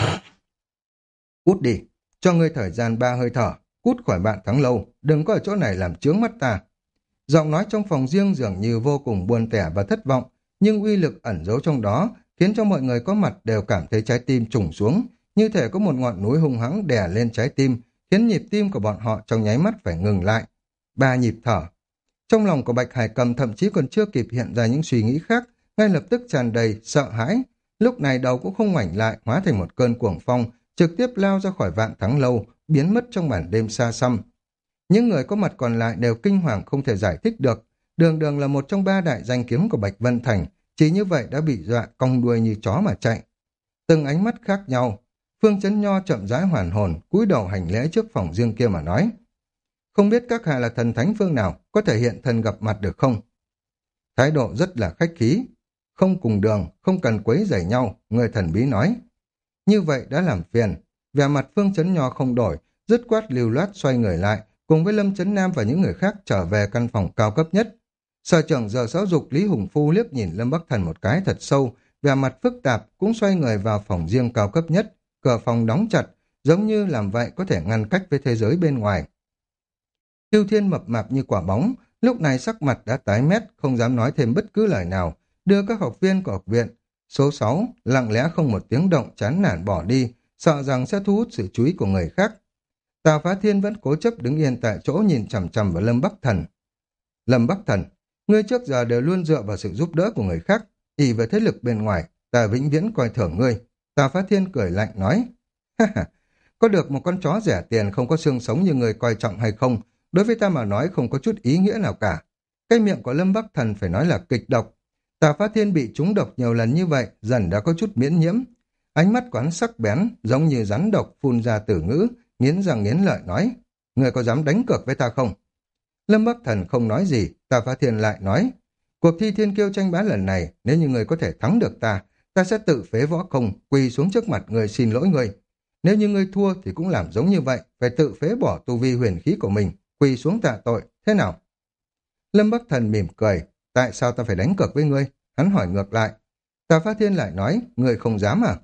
Speaker 1: Cút đi, cho ngươi thời gian ba hơi thở, cút khỏi bạn Thắng Lâu, đừng có ở chỗ này làm chướng mắt ta. Giọng nói trong phòng riêng dường như vô cùng buồn tẻ và thất vọng, nhưng uy lực ẩn giấu trong đó khiến cho mọi người có mặt đều cảm thấy trái tim trùng xuống, như thể có một ngọn núi hung hãng đè lên trái tim, khiến nhịp tim của bọn họ trong nháy mắt phải ngừng lại. Ba nhịp thở. Trong lòng của Bạch Hải Cầm thậm chí còn chưa kịp hiện ra những suy nghĩ khác, ngay lập tức tràn đầy sợ hãi. Lúc này đầu cũng không ngoảnh lại, hóa thành một cơn cuồng phong, trực tiếp lao ra khỏi Vạn Thắng Lâu, biến mất trong màn đêm xa xăm. Những người có mặt còn lại đều kinh hoàng không thể giải thích được. Đường Đường là một trong ba đại danh kiếm của Bạch Vân Thành, chỉ như vậy đã bị dọa cong đuôi như chó mà chạy. Từng ánh mắt khác nhau, Phương Chấn Nho chậm rãi hoàn hồn, cúi đầu hành lễ trước phòng riêng kia mà nói. Không biết các hạ là thần thánh phương nào, có thể hiện thân gặp mặt được không? Thái độ rất là khách khí. Không cùng đường, không cần quấy rầy nhau, người thần bí nói. Như vậy đã làm phiền. Vẻ mặt Phương Chấn Nho không đổi, dứt khoát lưu loát xoay người lại, cùng với Lâm Chấn Nam và những người khác trở về căn phòng cao cấp nhất. Sở trưởng giờ giáo dục Lý Hùng Phu liếc nhìn Lâm Bắc Thần một cái thật sâu, vẻ mặt phức tạp cũng xoay người vào phòng riêng cao cấp nhất, cửa phòng đóng chặt, giống như làm vậy có thể ngăn cách với thế giới bên ngoài. Tiêu Thiên mập mạp như quả bóng, lúc này sắc mặt đã tái mét, không dám nói thêm bất cứ lời nào, đưa các học viên của học viện. Số sáu, lặng lẽ không một tiếng động chán nản bỏ đi, sợ rằng sẽ thu hút sự chú ý của người khác. Tào Phá Thiên vẫn cố chấp đứng yên tại chỗ nhìn chằm chằm vào Lâm Bắc Thần. Lâm Bắc Thần, ngươi trước giờ đều luôn dựa vào sự giúp đỡ của người khác, ỷ về thế lực bên ngoài, ta vĩnh viễn coi thường ngươi. Tào Phá Thiên cười lạnh nói, ha ha, có được một con chó rẻ tiền không có xương sống như người coi trọng hay không, đối với ta mà nói không có chút ý nghĩa nào cả. Cái miệng của Lâm Bắc Thần phải nói là kịch độc. Tào Phá Thiên bị trúng độc nhiều lần như vậy, dần đã có chút miễn nhiễm. Ánh mắt quán sắc bén, giống như rắn độc phun ra từ ngữ, nghiến răng nghiến lợi nói, người có dám đánh cược với ta không? Lâm Bắc Thần không nói gì, Tào Phá Thiên lại nói, cuộc thi thiên kiêu tranh bá lần này, nếu như người có thể thắng được ta, ta sẽ tự phế võ công, quỳ xuống trước mặt người xin lỗi người. Nếu như ngươi thua thì cũng làm giống như vậy, phải tự phế bỏ tu vi huyền khí của mình, quỳ xuống tạ tội, thế nào? Lâm Bắc Thần mỉm cười, tại sao ta phải đánh cược với ngươi? Hắn hỏi ngược lại. Tào Phá Thiên lại nói, ngươi không dám à?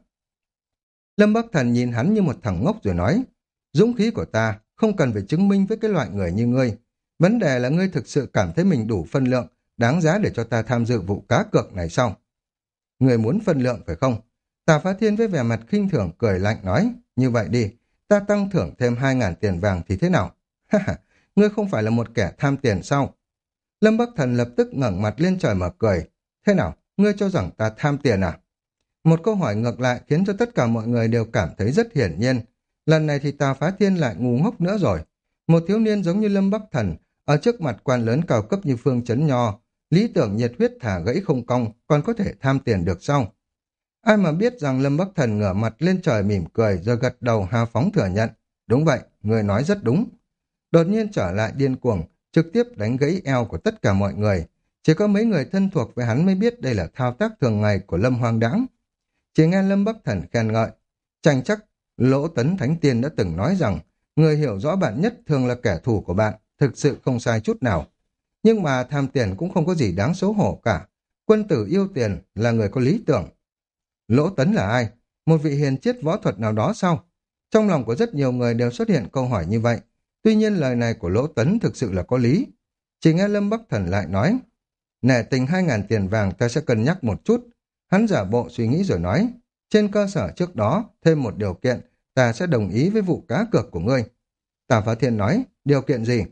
Speaker 1: Lâm Bắc Thần nhìn hắn như một thằng ngốc rồi nói, dũng khí của ta không cần phải chứng minh với cái loại người như ngươi. Vấn đề là ngươi thực sự cảm thấy mình đủ phân lượng, đáng giá để cho ta tham dự vụ cá cược này sao? Ngươi muốn phân lượng phải không? Tào Phá Thiên với vẻ mặt khinh thường cười lạnh nói, như vậy đi, ta tăng thưởng thêm hai ngàn tiền vàng thì thế nào? Ha ha, ngươi không phải là một kẻ tham tiền sao? Lâm Bắc Thần lập tức ngẩng mặt lên trời mà cười, thế nào, ngươi cho rằng ta tham tiền à? Một câu hỏi ngược lại khiến cho tất cả mọi người đều cảm thấy rất hiển nhiên. Lần này thì Tào Phá Thiên lại ngu ngốc nữa rồi. Một thiếu niên giống như Lâm Bắc Thần, ở trước mặt quan lớn cao cấp như Phương Chấn Nho, lý tưởng nhiệt huyết thả gãy không cong, còn có thể tham tiền được sao? Ai mà biết rằng Lâm Bắc Thần ngửa mặt lên trời mỉm cười rồi gật đầu hào phóng thừa nhận. Đúng vậy, người nói rất đúng. Đột nhiên trở lại điên cuồng, trực tiếp đánh gãy eo của tất cả mọi người. Chỉ có mấy người thân thuộc với hắn mới biết đây là thao tác thường ngày của Lâm Hoang Đãng. Chỉ nghe Lâm Bắc Thần khen ngợi, tranh chắc Lỗ Tấn Thánh Tiên đã từng nói rằng người hiểu rõ bạn nhất thường là kẻ thù của bạn, thực sự không sai chút nào. Nhưng mà tham tiền cũng không có gì đáng xấu hổ cả. Quân tử yêu tiền là người có lý tưởng. Lỗ Tấn là ai? Một vị hiền triết võ thuật nào đó sao? Trong lòng của rất nhiều người đều xuất hiện câu hỏi như vậy. Tuy nhiên lời này của Lỗ Tấn thực sự là có lý. Chỉ nghe Lâm Bắc Thần lại nói, nể tình hai ngàn tiền vàng ta sẽ cân nhắc một chút. Hắn giả bộ suy nghĩ rồi nói, trên cơ sở trước đó, thêm một điều kiện, ta sẽ đồng ý với vụ cá cược của ngươi. Tào Phá Thiên nói, điều kiện gì?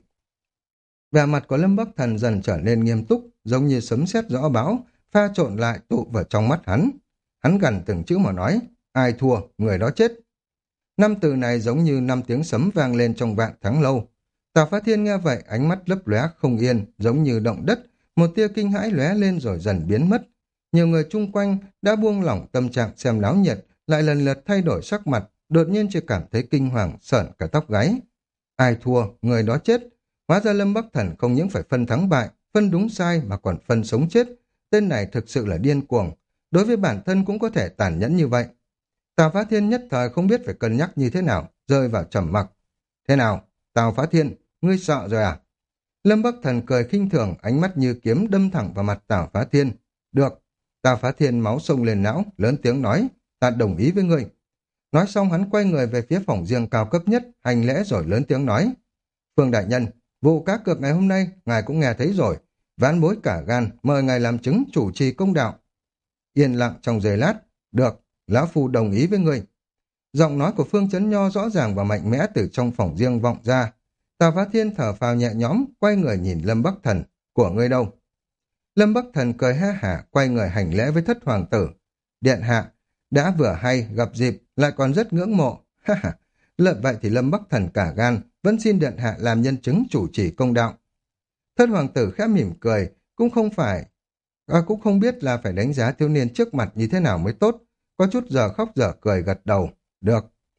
Speaker 1: Vẻ mặt của Lâm Bắc Thần dần trở nên nghiêm túc, giống như sấm sét gió bão, pha trộn lại tụ vào trong mắt hắn. Hắn gần từng chữ mà nói, ai thua, người đó chết. Năm từ này giống như năm tiếng sấm vang lên trong vạn tháng lâu. Tào Phá Thiên nghe vậy, ánh mắt lấp lóe không yên, giống như động đất, một tia kinh hãi lóe lên rồi dần biến mất. Nhiều người chung quanh đã buông lỏng tâm trạng xem náo nhiệt, lại lần lượt thay đổi sắc mặt, đột nhiên chỉ cảm thấy kinh hoàng, sởn cả tóc gáy. Ai thua, người đó chết. Hóa ra Lâm Bắc Thần không những phải phân thắng bại, phân đúng sai mà còn phân sống chết. Tên này thực sự là điên cuồng. Đối với bản thân cũng có thể tàn nhẫn như vậy. Tào Phá Thiên nhất thời không biết phải cân nhắc như thế nào, rơi vào trầm mặc. Thế nào, Tào Phá Thiên, ngươi sợ rồi à? Lâm Bắc Thần cười khinh thường, ánh mắt như kiếm đâm thẳng vào mặt Tào Phá Thiên. Được. Tào Phá Thiên máu sông lên não, lớn tiếng nói, ta đồng ý với ngươi. Nói xong hắn quay người về phía phòng riêng cao cấp nhất, hành lễ rồi lớn tiếng nói. Phương đại nhân, vụ cá cược ngày hôm nay, ngài cũng nghe thấy rồi. Vãn bối cả gan, mời ngài làm chứng chủ trì công đạo. Yên lặng trong giây lát, được, lão phu đồng ý với ngươi. Giọng nói của Phương Chấn Nho rõ ràng và mạnh mẽ từ trong phòng riêng vọng ra. Tào Phá Thiên thở phào nhẹ nhõm, quay người nhìn Lâm Bắc Thần, của ngươi đâu? Lâm Bắc Thần cười ha hả, quay người hành lễ với thất hoàng tử. Điện hạ, đã vừa hay, gặp dịp, lại còn rất ngưỡng mộ. Ha ha, lợi vậy thì Lâm Bắc Thần cả gan, vẫn xin điện hạ làm nhân chứng chủ trì công đạo. Thất hoàng tử khẽ mỉm cười, cũng không phải, à, cũng không biết là phải đánh giá thiếu niên trước mặt như thế nào mới tốt. Có chút giờ khóc giờ cười gật đầu. Được,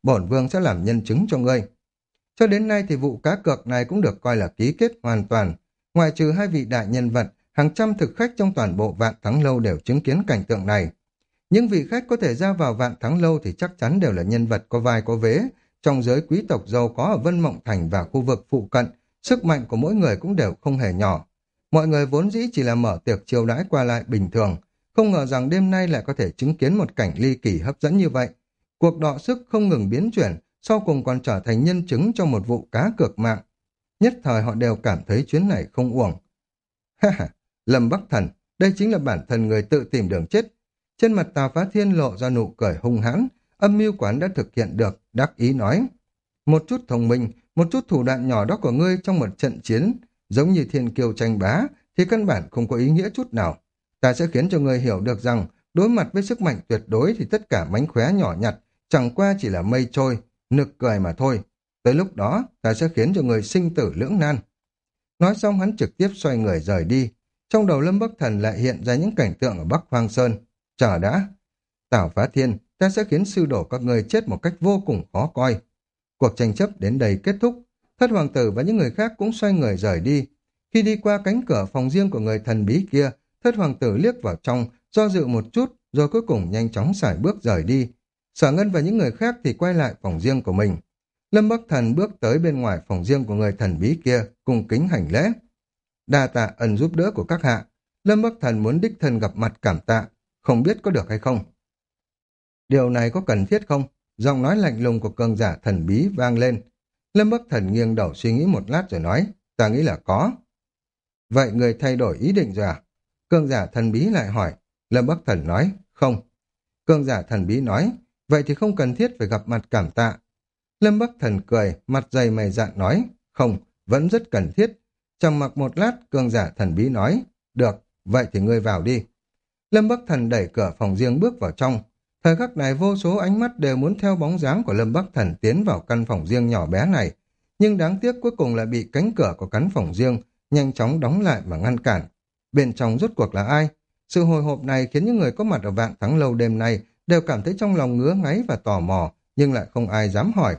Speaker 1: bổn vương sẽ làm nhân chứng cho ngươi. Cho đến nay thì vụ cá cược này cũng được coi là ký kết hoàn toàn. Ngoại trừ hai vị đại nhân vật, hàng trăm thực khách trong toàn bộ Vạn Thắng Lâu đều chứng kiến cảnh tượng này. Những vị khách có thể ra vào Vạn Thắng Lâu thì chắc chắn đều là nhân vật có vai có vế. Trong giới quý tộc giàu có ở Vân Mộng Thành và khu vực phụ cận, sức mạnh của mỗi người cũng đều không hề nhỏ. Mọi người vốn dĩ chỉ là mở tiệc chiêu đãi qua lại bình thường, không ngờ rằng đêm nay lại có thể chứng kiến một cảnh ly kỳ hấp dẫn như vậy. Cuộc đọ sức không ngừng biến chuyển, sau cùng còn trở thành nhân chứng cho một vụ cá cược mạng. Nhất thời họ đều cảm thấy chuyến này không uổng. Ha ha, Lâm Bắc Thần, đây chính là bản thân người tự tìm đường chết. Trên mặt Tào Phá Thiên lộ ra nụ cười hung hãn, âm mưu quán đã thực hiện được, đắc ý nói. Một chút thông minh, một chút thủ đoạn nhỏ đó của ngươi trong một trận chiến, giống như thiên kiêu tranh bá, thì căn bản không có ý nghĩa chút nào. Ta sẽ khiến cho ngươi hiểu được rằng, đối mặt với sức mạnh tuyệt đối thì tất cả mánh khóe nhỏ nhặt, chẳng qua chỉ là mây trôi, nực cười mà thôi. Tới lúc đó, ta sẽ khiến cho người sinh tử lưỡng nan. Nói xong hắn trực tiếp xoay người rời đi. Trong đầu Lâm Bắc Thần lại hiện ra những cảnh tượng ở Bắc Hoang Sơn. Chờ đã. Tào Phá Thiên, ta sẽ khiến sư đổ các người chết một cách vô cùng khó coi. Cuộc tranh chấp đến đây kết thúc. Thất hoàng tử và những người khác cũng xoay người rời đi. Khi đi qua cánh cửa phòng riêng của người thần bí kia, thất hoàng tử liếc vào trong, do dự một chút, rồi cuối cùng nhanh chóng sải bước rời đi. Sở Ngân và những người khác thì quay lại phòng riêng của mình. Lâm Bắc Thần bước tới bên ngoài phòng riêng của người thần bí kia, cùng kính hành lễ. Đa tạ ân giúp đỡ của các hạ. Lâm Bắc Thần muốn đích thân gặp mặt cảm tạ, không biết có được hay không. Điều này có cần thiết không? Giọng nói lạnh lùng của cường giả thần bí vang lên. Lâm Bắc Thần nghiêng đầu suy nghĩ một lát rồi nói, ta nghĩ là có. Vậy người thay đổi ý định rồi à? Cường giả thần bí lại hỏi. Lâm Bắc Thần nói, không. Cường giả thần bí nói, vậy thì không cần thiết phải gặp mặt cảm tạ. Lâm Bắc Thần cười, mặt dày mày dạn nói, không, vẫn rất cần thiết. Trầm mặc một lát, cường giả thần bí nói, được, vậy thì ngươi vào đi. Lâm Bắc Thần đẩy cửa phòng riêng bước vào trong. Thời khắc này vô số ánh mắt đều muốn theo bóng dáng của Lâm Bắc Thần tiến vào căn phòng riêng nhỏ bé này. Nhưng đáng tiếc cuối cùng lại bị cánh cửa của căn phòng riêng nhanh chóng đóng lại mà ngăn cản. Bên trong rốt cuộc là ai? Sự hồi hộp này khiến những người có mặt ở Vạn Thắng Lâu đêm nay đều cảm thấy trong lòng ngứa ngáy và tò mò, nhưng lại không ai dám hỏi.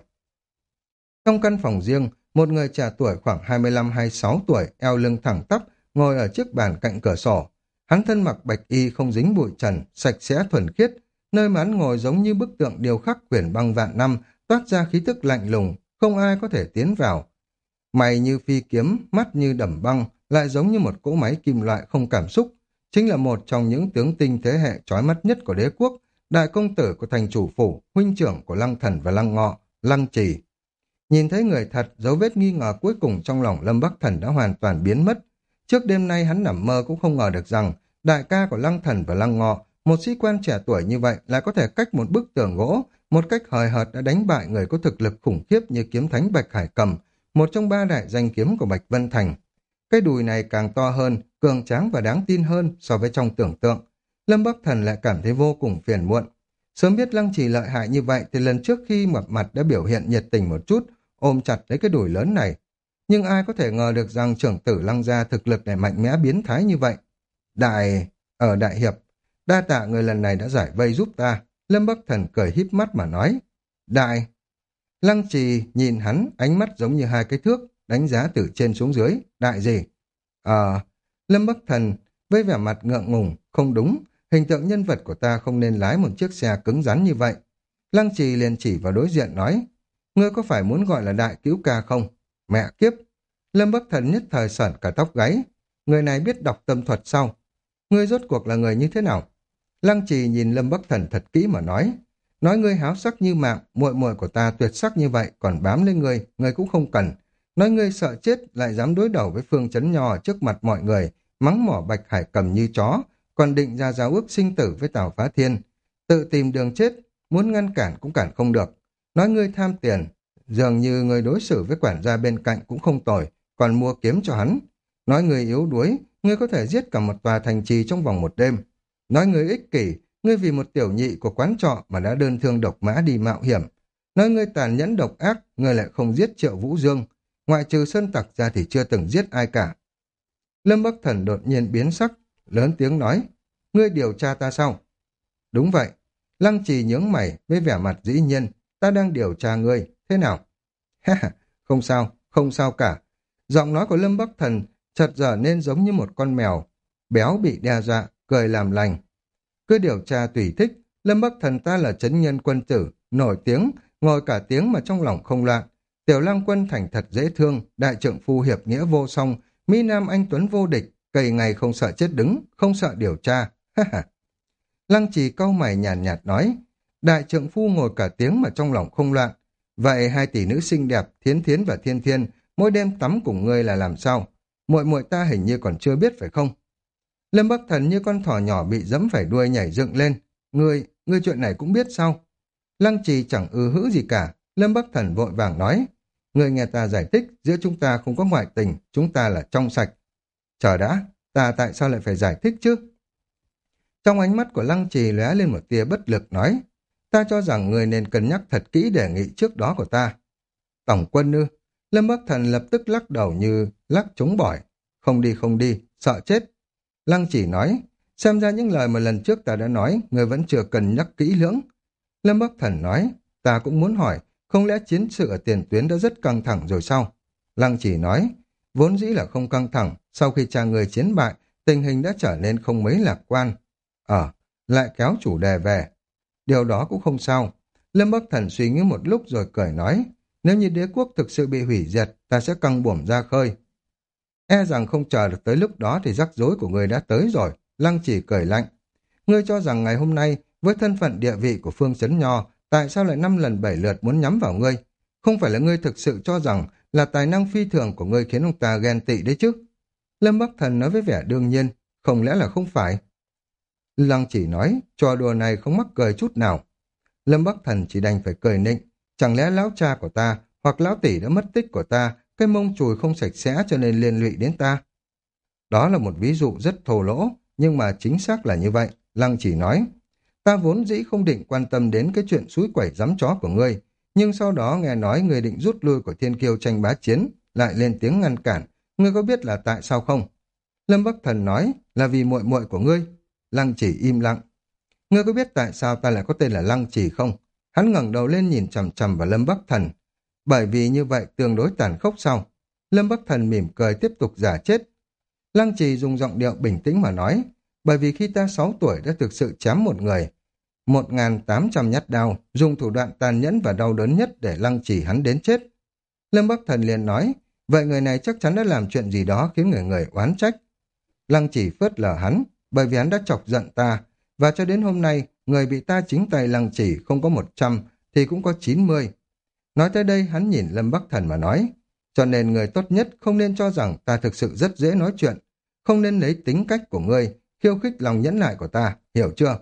Speaker 1: Trong căn phòng riêng, một người trẻ tuổi khoảng hai mươi lăm hai mươi sáu tuổi, eo lưng thẳng tắp, ngồi ở chiếc bàn cạnh cửa sổ. Hắn thân mặc bạch y không dính bụi trần, sạch sẽ thuần khiết, nơi mà hắn ngồi giống như bức tượng điêu khắc quyển băng vạn năm, toát ra khí tức lạnh lùng, không ai có thể tiến vào. Mày như phi kiếm, mắt như đẩm băng, lại giống như một cỗ máy kim loại không cảm xúc, chính là một trong những tướng tinh thế hệ chói mắt nhất của đế quốc, đại công tử của thành chủ phủ, huynh trưởng của Lăng Thần và Lăng Ngọ, Lăng Trì. Nhìn thấy người thật, dấu vết nghi ngờ cuối cùng trong lòng Lâm Bắc Thần đã hoàn toàn biến mất. Trước đêm nay hắn nằm mơ cũng không ngờ được rằng đại ca của Lăng Thần và Lăng Ngọ, một sĩ quan trẻ tuổi như vậy lại có thể cách một bức tường gỗ, một cách hời hợt đã đánh bại người có thực lực khủng khiếp như kiếm thánh Bạch Hải Cầm, một trong ba đại danh kiếm của Bạch Vân Thành. Cái đùi này càng to hơn, cường tráng và đáng tin hơn so với trong tưởng tượng. Lâm Bắc Thần lại cảm thấy vô cùng phiền muộn. Sớm biết Lăng Trì lợi hại như vậy thì lần trước khi mập mặt đã biểu hiện nhiệt tình một chút, ôm chặt lấy cái đùi lớn này. Nhưng ai có thể ngờ được rằng trưởng tử Lăng gia thực lực này mạnh mẽ biến thái như vậy. Đại... ở Đại Hiệp, đa tạ người lần này đã giải vây giúp ta. Lâm Bắc Thần cười híp mắt mà nói. Đại... Lăng Trì nhìn hắn, ánh mắt giống như hai cái thước, đánh giá từ trên xuống dưới. Đại gì? Ờ... Lâm Bắc Thần với vẻ mặt ngượng ngùng, không đúng, hình tượng nhân vật của ta không nên lái một chiếc xe cứng rắn như vậy. Lăng Trì liền chỉ vào đối diện nói, ngươi có phải muốn gọi là đại cứu ca không? Mẹ kiếp! Lâm Bắc Thần nhất thời sởn cả tóc gáy. Người này biết đọc tâm thuật sao? Ngươi rốt cuộc là người như thế nào? Lăng Trì nhìn Lâm Bắc Thần thật kỹ mà nói, nói ngươi háo sắc như mạng, muội muội của ta tuyệt sắc như vậy, còn bám lên ngươi, ngươi cũng không cần. Nói ngươi sợ chết lại dám đối đầu với Phương Chấn Nho trước mặt mọi người, mắng mỏ Bạch Hải Cầm như chó, còn định ra giao ước sinh tử với Tào Phá Thiên, tự tìm đường chết, muốn ngăn cản cũng cản không được. Nói ngươi tham tiền, dường như người đối xử với quản gia bên cạnh cũng không tồi, còn mua kiếm cho hắn. Nói ngươi yếu đuối, ngươi có thể giết cả một tòa thành trì trong vòng một đêm. Nói ngươi ích kỷ, ngươi vì một tiểu nhị của quán trọ mà đã đơn thương độc mã đi mạo hiểm. Nói ngươi tàn nhẫn độc ác, ngươi lại không giết Triệu Vũ Dương, ngoại trừ Sơn Tặc ra thì chưa từng giết ai cả. Lâm Bắc Thần đột nhiên biến sắc, lớn tiếng nói, ngươi điều tra ta sao? Đúng vậy. Lăng Trì nhướng mày với vẻ mặt dĩ nhiên, ta đang điều tra ngươi, thế nào? Ha ha, không sao, không sao cả. Giọng nói của Lâm Bắc Thần chợt trở nên giống như một con mèo, béo bị đe dọa, cười làm lành. Cứ điều tra tùy thích, Lâm Bắc Thần ta là trấn nhân quân tử, nổi tiếng, ngồi cả tiếng mà trong lòng không loạn. Tiểu Lang Quân thành thật dễ thương, đại trượng phu hiệp nghĩa vô song, Mỹ Nam anh tuấn vô địch, cày ngày không sợ chết đứng, không sợ điều tra. Ha ha. Lăng Trì cau mày nhàn nhạt, nhạt nói, đại trượng phu ngồi cả tiếng mà trong lòng không loạn. Vậy hai tỷ nữ xinh đẹp, Thiến Thiến và Thiên Thiên, mỗi đêm tắm cùng ngươi là làm sao? Muội muội ta hình như còn chưa biết phải không? Lâm Bắc Thần như con thỏ nhỏ bị dẫm phải đuôi nhảy dựng lên. Ngươi, ngươi chuyện này cũng biết sao? Lăng Trì chẳng ư hữ gì cả. Lâm Bắc Thần vội vàng nói. Ngươi nghe ta giải thích, giữa chúng ta không có ngoại tình, chúng ta là trong sạch. Chờ đã, ta tại sao lại phải giải thích chứ? Trong ánh mắt của Lăng Trì lóe lên một tia bất lực nói. Ta cho rằng ngươi nên cân nhắc thật kỹ đề nghị trước đó của ta. Tổng quân ư? Lâm Bắc Thần lập tức lắc đầu như lắc trống bỏi. Không đi không đi, sợ chết. Lăng Chỉ nói, xem ra những lời mà lần trước ta đã nói, người vẫn chưa cần nhắc kỹ lưỡng. Lâm Bắc Thần nói, ta cũng muốn hỏi, không lẽ chiến sự ở tiền tuyến đã rất căng thẳng rồi sao? Lăng Chỉ nói, vốn dĩ là không căng thẳng, sau khi cha người chiến bại, tình hình đã trở nên không mấy lạc quan. Ờ, lại kéo chủ đề về. Điều đó cũng không sao. Lâm Bắc Thần suy nghĩ một lúc rồi cười nói, nếu như đế quốc thực sự bị hủy diệt, ta sẽ căng buồm ra khơi. E rằng không chờ được tới lúc đó thì rắc rối của ngươi đã tới rồi. Lăng Chỉ cười lạnh. Ngươi cho rằng ngày hôm nay, với thân phận địa vị của Phương Chấn Nho, tại sao lại năm lần bảy lượt muốn nhắm vào ngươi? Không phải là ngươi thực sự cho rằng là tài năng phi thường của ngươi khiến ông ta ghen tị đấy chứ? Lâm Bắc Thần nói với vẻ đương nhiên, không lẽ là không phải? Lăng Chỉ nói, trò đùa này không mắc cười chút nào. Lâm Bắc Thần chỉ đành phải cười nịnh. Chẳng lẽ lão cha của ta hoặc lão tỷ đã mất tích của ta, cái mông chùi không sạch sẽ cho nên liên lụy đến ta? Đó là một ví dụ rất thô lỗ, nhưng mà chính xác là như vậy. Lăng Chỉ nói, ta vốn dĩ không định quan tâm đến cái chuyện suối quẩy giấm chó của ngươi, nhưng sau đó nghe nói ngươi định rút lui của Thiên Kiêu tranh bá chiến, lại lên tiếng ngăn cản. Ngươi có biết là tại sao không? Lâm Bắc Thần nói, là vì muội muội của ngươi. Lăng Chỉ im lặng. Ngươi có biết tại sao ta lại có tên là Lăng Chỉ không? Hắn ngẩng đầu lên nhìn chằm chằm vào Lâm Bắc Thần. Bởi vì như vậy tương đối tàn khốc sao? Lâm Bắc Thần mỉm cười tiếp tục giả chết. Lăng Trì dùng giọng điệu bình tĩnh mà nói, bởi vì khi ta sáu tuổi đã thực sự chém một người, một nghìn tám trăm nhát đao, dùng thủ đoạn tàn nhẫn và đau đớn nhất để Lăng Trì hắn đến chết. Lâm Bắc Thần liền nói, vậy người này chắc chắn đã làm chuyện gì đó khiến người người oán trách. Lăng Trì phớt lờ hắn, bởi vì hắn đã chọc giận ta, và cho đến hôm nay, người bị ta chính tay Lăng Trì không có một trăm thì cũng có chín mươi. Nói tới đây hắn nhìn Lâm Bắc Thần mà nói, cho nên người tốt nhất không nên cho rằng ta thực sự rất dễ nói chuyện, không nên lấy tính cách của ngươi, khiêu khích lòng nhẫn nại của ta, hiểu chưa?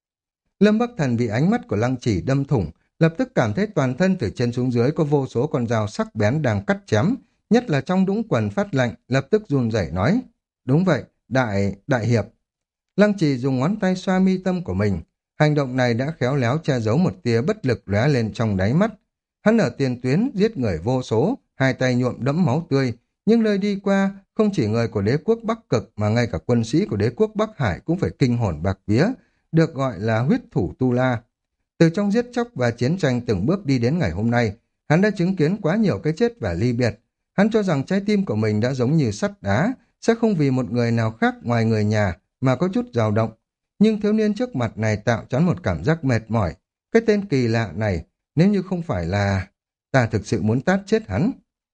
Speaker 1: Lâm Bắc Thần bị ánh mắt của Lăng Chỉ đâm thủng, lập tức cảm thấy toàn thân từ trên xuống dưới có vô số con dao sắc bén đang cắt chém, nhất là trong đũng quần phát lạnh, lập tức run rẩy nói, đúng vậy, đại, đại hiệp. Lăng Trì dùng ngón tay xoa mi tâm của mình, hành động này đã khéo léo che giấu một tia bất lực lóe lên trong đáy mắt. Hắn ở tiền tuyến giết người vô số, hai tay nhuộm đẫm máu tươi, nhưng nơi đi qua không chỉ người của đế quốc Bắc Cực mà ngay cả quân sĩ của đế quốc Bắc Hải cũng phải kinh hồn bạc vía, được gọi là huyết thủ Tu La. Từ trong giết chóc và chiến tranh từng bước đi đến ngày hôm nay, hắn đã chứng kiến quá nhiều cái chết và ly biệt. Hắn cho rằng trái tim của mình đã giống như sắt đá, sẽ không vì một người nào khác ngoài người nhà mà có chút dao động. Nhưng thiếu niên trước mặt này tạo cho hắn một cảm giác mệt mỏi. Cái tên kỳ lạ này, nếu như không phải là... ta thực sự muốn tát chết hắn.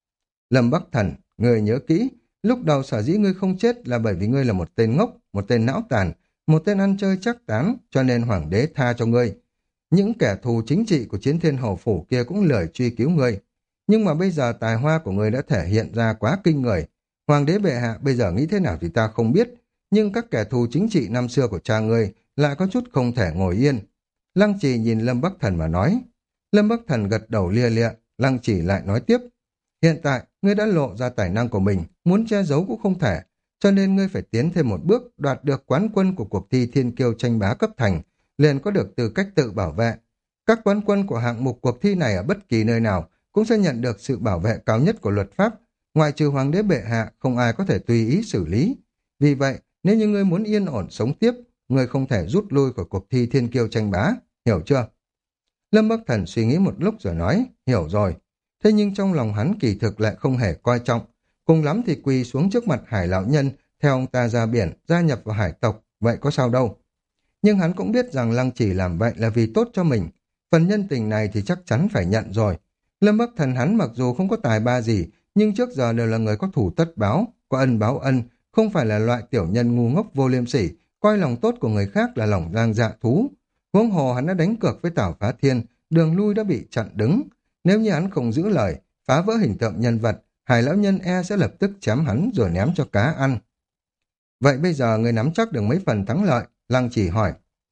Speaker 1: Lâm Bắc Thần, ngươi nhớ kỹ, lúc đầu sở dĩ ngươi không chết là bởi vì ngươi là một tên ngốc, một tên não tàn, một tên ăn chơi chắc tán, cho nên hoàng đế tha cho ngươi. Những kẻ thù chính trị của chiến thiên hầu phủ kia cũng lười truy cứu ngươi. Nhưng mà bây giờ tài hoa của ngươi đã thể hiện ra quá kinh người. Hoàng đế bệ hạ bây giờ nghĩ thế nào thì ta không biết, nhưng các kẻ thù chính trị năm xưa của cha ngươi lại có chút không thể ngồi yên. Lăng Trì nhìn Lâm Bắc Thần mà nói. Lâm Bắc Thần gật đầu lia lịa, Lăng Chỉ lại nói tiếp. Hiện tại, ngươi đã lộ ra tài năng của mình, muốn che giấu cũng không thể, cho nên ngươi phải tiến thêm một bước, đoạt được quán quân của cuộc thi thiên kiêu tranh bá cấp thành, liền có được tư cách tự bảo vệ. Các quán quân của hạng mục cuộc thi này ở bất kỳ nơi nào cũng sẽ nhận được sự bảo vệ cao nhất của luật pháp, ngoại trừ hoàng đế bệ hạ không ai có thể tùy ý xử lý. Vì vậy, nếu như ngươi muốn yên ổn sống tiếp, ngươi không thể rút lui khỏi cuộc thi thiên kiêu tranh bá, hiểu chưa? Lâm Bắc Thần suy nghĩ một lúc rồi nói, hiểu rồi. Thế nhưng trong lòng hắn kỳ thực lại không hề coi trọng. Cùng lắm thì quỳ xuống trước mặt Hải lão nhân, theo ông ta ra biển, gia nhập vào hải tộc, vậy có sao đâu. Nhưng hắn cũng biết rằng Lăng Chỉ làm vậy là vì tốt cho mình. Phần nhân tình này thì chắc chắn phải nhận rồi. Lâm Bắc Thần hắn mặc dù không có tài ba gì, nhưng trước giờ đều là người có thủ tất báo, có ân báo ân, không phải là loại tiểu nhân ngu ngốc vô liêm sỉ, coi lòng tốt của người khác là lòng lang dạ thú. Huống hồ hắn đã đánh cược với Tào Phá Thiên, đường lui đã bị chặn đứng. Nếu như hắn không giữ lời, phá vỡ hình tượng nhân vật, Hải lão nhân e sẽ lập tức chém hắn rồi ném cho cá ăn. Vậy bây giờ người nắm chắc được mấy phần thắng lợi? Lăng Chỉ hỏi.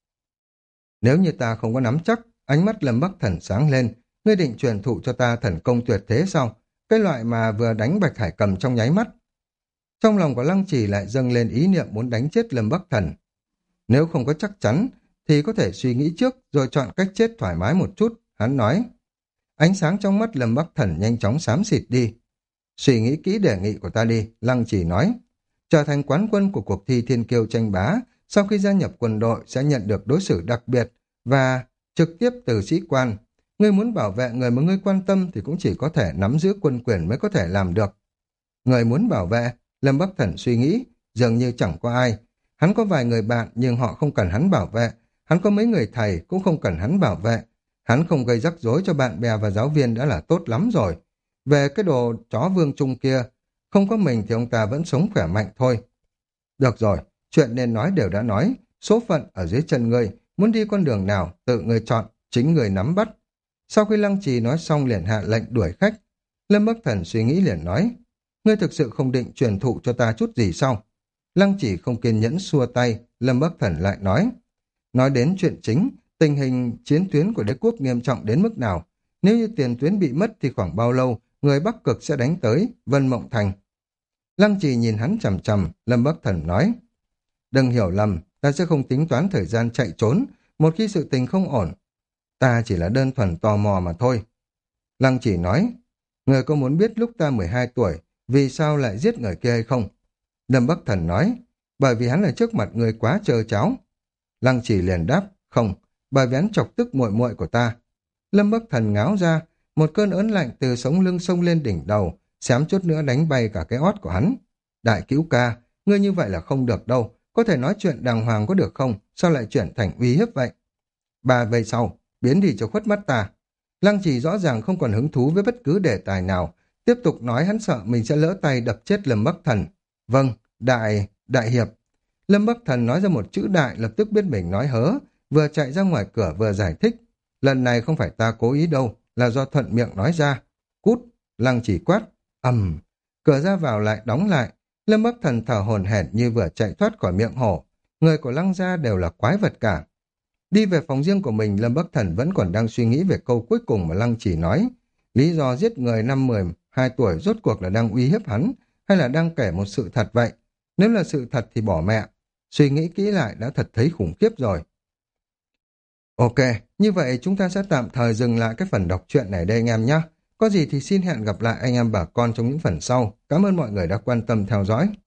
Speaker 1: Nếu như ta không có nắm chắc, ánh mắt Lâm Bắc Thần sáng lên, ngươi định truyền thụ cho ta thần công tuyệt thế sao? Cái loại mà vừa đánh Bạch Hải Cầm trong nháy mắt. Trong lòng của Lăng Chỉ lại dâng lên ý niệm muốn đánh chết Lâm Bắc Thần. Nếu không có chắc chắn, thì có thể suy nghĩ trước rồi chọn cách chết thoải mái một chút, hắn nói. Ánh sáng trong mắt Lâm Bắc Thần nhanh chóng xám xịt đi. Suy nghĩ kỹ đề nghị của ta đi, Lăng Chỉ nói. Trở thành quán quân của cuộc thi thiên kiêu tranh bá, sau khi gia nhập quân đội sẽ nhận được đối xử đặc biệt và trực tiếp từ sĩ quan. Ngươi muốn bảo vệ người mà ngươi quan tâm thì cũng chỉ có thể nắm giữ quân quyền mới có thể làm được. Người muốn bảo vệ, Lâm Bắc Thần suy nghĩ, dường như chẳng có ai. Hắn có vài người bạn nhưng họ không cần hắn bảo vệ. Hắn có mấy người thầy cũng không cần hắn bảo vệ. Hắn không gây rắc rối cho bạn bè và giáo viên đã là tốt lắm rồi. Về cái đồ chó vương trung kia, không có mình thì ông ta vẫn sống khỏe mạnh thôi. Được rồi, chuyện nên nói đều đã nói. Số phận ở dưới chân ngươi, muốn đi con đường nào, tự ngươi chọn, chính ngươi nắm bắt. Sau khi Lăng Trì nói xong liền hạ lệnh đuổi khách. Lâm Bắc Thần suy nghĩ liền nói, ngươi thực sự không định truyền thụ cho ta chút gì sao? Lăng Chỉ không kiên nhẫn xua tay, Lâm Bắc Thần lại nói. Nói đến chuyện chính, tình hình chiến tuyến của đế quốc nghiêm trọng đến mức nào? Nếu như tiền tuyến bị mất thì khoảng bao lâu, người Bắc Cực sẽ đánh tới Vân Mộng Thành? Lăng Trì nhìn hắn chằm chằm, Lâm Bắc Thần nói. Đừng hiểu lầm, ta sẽ không tính toán thời gian chạy trốn, một khi sự tình không ổn. Ta chỉ là đơn thuần tò mò mà thôi. Lăng Chỉ nói, người có muốn biết lúc ta mười hai tuổi, vì sao lại giết người kia hay không? Lâm Bắc Thần nói, bởi vì hắn ở trước mặt người quá trơ cháo. Lăng Chỉ liền đáp, không, bởi vì hắn chọc tức muội muội của ta. Lâm Bắc Thần ngáo ra, một cơn ớn lạnh từ sống lưng sông lên đỉnh đầu, xém chút nữa đánh bay cả cái ót của hắn. Đại cứu ca, ngươi như vậy là không được đâu, có thể nói chuyện đàng hoàng có được không, sao lại chuyển thành uy hiếp vậy? Bà về sau, biến đi cho khuất mắt ta. Lăng Trì rõ ràng không còn hứng thú với bất cứ đề tài nào, tiếp tục nói hắn sợ mình sẽ lỡ tay đập chết Lâm Bắc Thần. Vâng, đại, đại hiệp. Lâm Bắc Thần nói ra một chữ đại lập tức biết mình nói hớ, vừa chạy ra ngoài cửa vừa giải thích. Lần này không phải ta cố ý đâu, là do thuận miệng nói ra. Cút, Lăng Chỉ quát, ầm, cửa ra vào lại đóng lại. Lâm Bắc Thần thở hổn hển như vừa chạy thoát khỏi miệng hổ. Người của Lăng gia đều là quái vật cả. Đi về phòng riêng của mình, Lâm Bắc Thần vẫn còn đang suy nghĩ về câu cuối cùng mà Lăng Chỉ nói. Lý do giết người năm mười hai tuổi rốt cuộc là đang uy hiếp hắn, hay là đang kể một sự thật vậy? Nếu là sự thật thì bỏ mẹ. Suy nghĩ kỹ lại đã thật thấy khủng khiếp rồi. Ok, như vậy chúng ta sẽ tạm thời dừng lại cái phần đọc truyện này đây anh em nhé. Có gì thì xin hẹn gặp lại anh em bà con trong những phần sau. Cảm ơn mọi người đã quan tâm theo dõi.